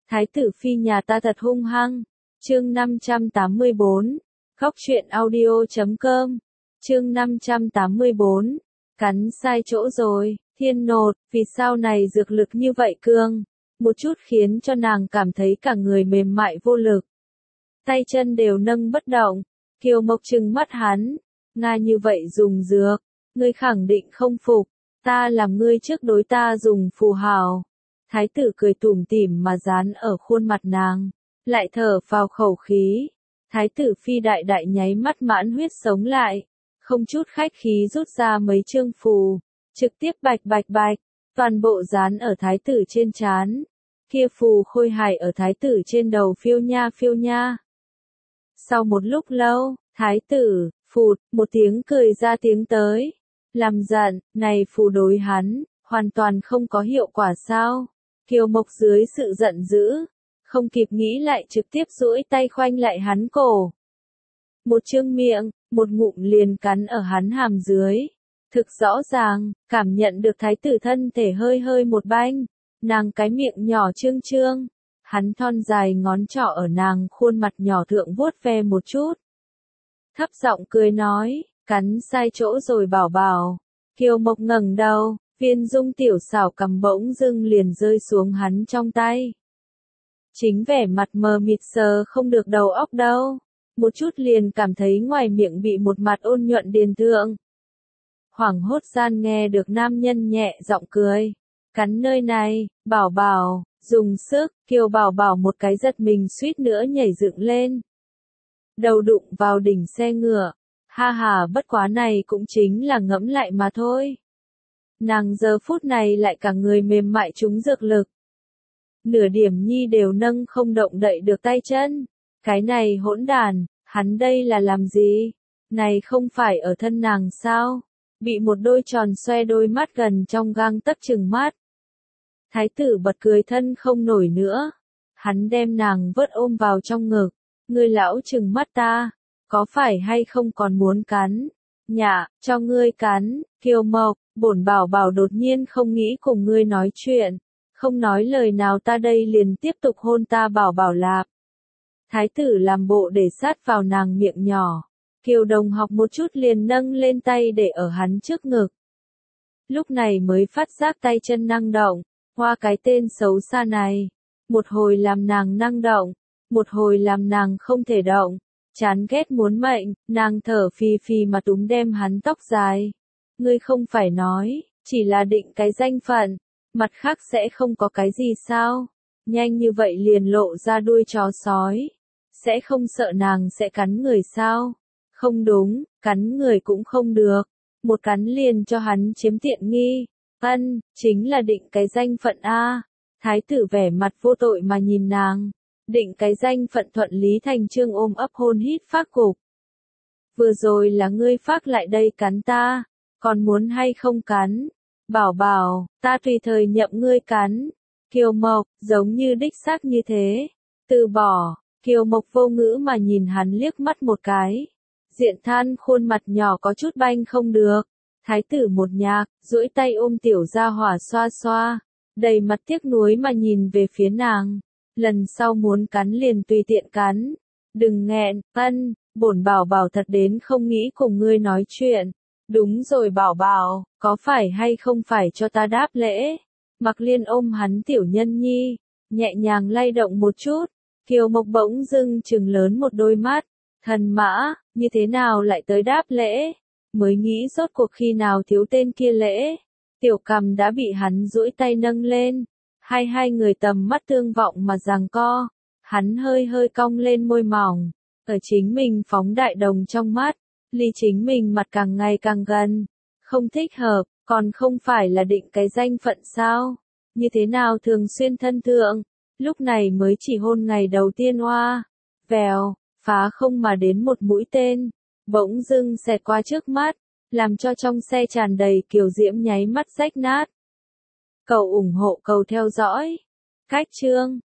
Thái tử phi nhà ta thật hung hăng. Chương 584. Khóc chuyện audio.com. Chương 584. Cắn sai chỗ rồi, thiên nột, vì sao này dược lực như vậy cương? Một chút khiến cho nàng cảm thấy cả người mềm mại vô lực. Tay chân đều nâng bất động. Kiều Mộc trừng mắt hắn. Nga như vậy dùng dược, ngươi khẳng định không phục. Ta làm ngươi trước đối ta dùng phù hào. Thái tử cười tủm tỉm mà dán ở khuôn mặt nàng, lại thở vào khẩu khí. Thái tử phi đại đại nháy mắt mãn huyết sống lại, không chút khách khí rút ra mấy chương phù, trực tiếp bạch bạch bạch, toàn bộ dán ở thái tử trên trán. Kia phù khôi hài ở thái tử trên đầu phiêu nha phiêu nha. Sau một lúc lâu, thái tử, phụt, một tiếng cười ra tiếng tới. Làm giận, này phù đối hắn, hoàn toàn không có hiệu quả sao? Kiều Mộc dưới sự giận dữ, không kịp nghĩ lại trực tiếp duỗi tay khoanh lại hắn cổ. Một chương miệng, một ngụm liền cắn ở hắn hàm dưới. Thực rõ ràng, cảm nhận được thái tử thân thể hơi hơi một banh, nàng cái miệng nhỏ trương trương. Hắn thon dài ngón trỏ ở nàng khuôn mặt nhỏ thượng vuốt ve một chút. Thấp giọng cười nói, cắn sai chỗ rồi bảo bảo. Kiều Mộc ngẩng đầu, viên dung tiểu xảo cầm bỗng dưng liền rơi xuống hắn trong tay. Chính vẻ mặt mờ mịt sờ không được đầu óc đâu. Một chút liền cảm thấy ngoài miệng bị một mặt ôn nhuận điền thượng. Hoảng hốt gian nghe được nam nhân nhẹ giọng cười. Cắn nơi này, bảo bảo, dùng sức, Kiều bảo bảo một cái giật mình suýt nữa nhảy dựng lên. Đầu đụng vào đỉnh xe ngựa. Ha ha, bất quá này cũng chính là ngẫm lại mà thôi. Nàng giờ phút này lại cả người mềm mại trúng dược lực. Nửa điểm nhi đều nâng không động đậy được tay chân. Cái này hỗn đàn, hắn đây là làm gì? Này không phải ở thân nàng sao? Bị một đôi tròn xoe đôi mắt gần trong gang tấc trừng mắt. Thái tử bật cười thân không nổi nữa. Hắn đem nàng vớt ôm vào trong ngực. Ngươi lão trừng mắt ta, có phải hay không còn muốn cắn? Nhạ, cho ngươi cắn. Kiều Mộc, bổn bảo bảo đột nhiên không nghĩ cùng ngươi nói chuyện. Không nói lời nào ta đây liền tiếp tục hôn ta bảo bảo lạp. Thái tử làm bộ để sát vào nàng miệng nhỏ. Kiều Đồng học một chút liền nâng lên tay để ở hắn trước ngực. Lúc này mới phát giác tay chân năng động. Hoa cái tên xấu xa này. Một hồi làm nàng năng động. Một hồi làm nàng không thể động. Chán ghét muốn mệnh, nàng thở phì phì mà túm đem hắn tóc dài. Ngươi không phải nói, chỉ là định cái danh phận. Mặt khác sẽ không có cái gì sao? Nhanh như vậy liền lộ ra đuôi chó sói. Sẽ không sợ nàng sẽ cắn người sao? Không đúng, cắn người cũng không được. Một cắn liền cho hắn chiếm tiện nghi. Chính là định cái danh phận a. Thái tử vẻ mặt vô tội mà nhìn nàng. Định cái danh phận thuận lý thành chương ôm ấp hôn hít phác cục. Vừa rồi là ngươi phác lại đây cắn ta. Còn muốn hay không cắn? Bảo bảo, ta tùy thời nhậm ngươi cắn. Kiều Mộc, giống như đích xác như thế. Từ bỏ, Kiều Mộc vô ngữ mà nhìn hắn liếc mắt một cái. Diện than khuôn mặt nhỏ có chút banh không được. Thái tử một nhạc, duỗi tay ôm tiểu gia hỏa xoa xoa. Đầy mặt tiếc nuối mà nhìn về phía nàng. Lần sau muốn cắn liền tùy tiện cắn. Đừng nghẹn, bổn bảo bảo thật đến không nghĩ cùng ngươi nói chuyện. Đúng rồi bảo bảo, có phải hay không phải cho ta đáp lễ? Mặc Liên ôm hắn tiểu nhân nhi, nhẹ nhàng lay động một chút. Kiều Mộc bỗng dưng trừng lớn một đôi mắt. Thần mã, như thế nào lại tới đáp lễ? Mới nghĩ rốt cuộc khi nào thiếu tên kia lễ. Tiểu cầm đã bị hắn duỗi tay nâng lên. Hai người tầm mắt tương vọng mà giằng co. Hắn hơi hơi cong lên môi mỏng. Ở chính mình phóng đại đồng trong mắt. Ly chính mình mặt càng ngày càng gần. Không thích hợp, còn không phải là định cái danh phận sao? Như thế nào thường xuyên thân thượng? Lúc này mới chỉ hôn ngày đầu tiên oa. Vèo, phá không mà đến một mũi tên. Bỗng dưng xẹt qua trước mắt. Làm cho trong xe tràn đầy kiều diễm nháy mắt rách nát. Cầu ủng hộ cầu theo dõi. Cách chương.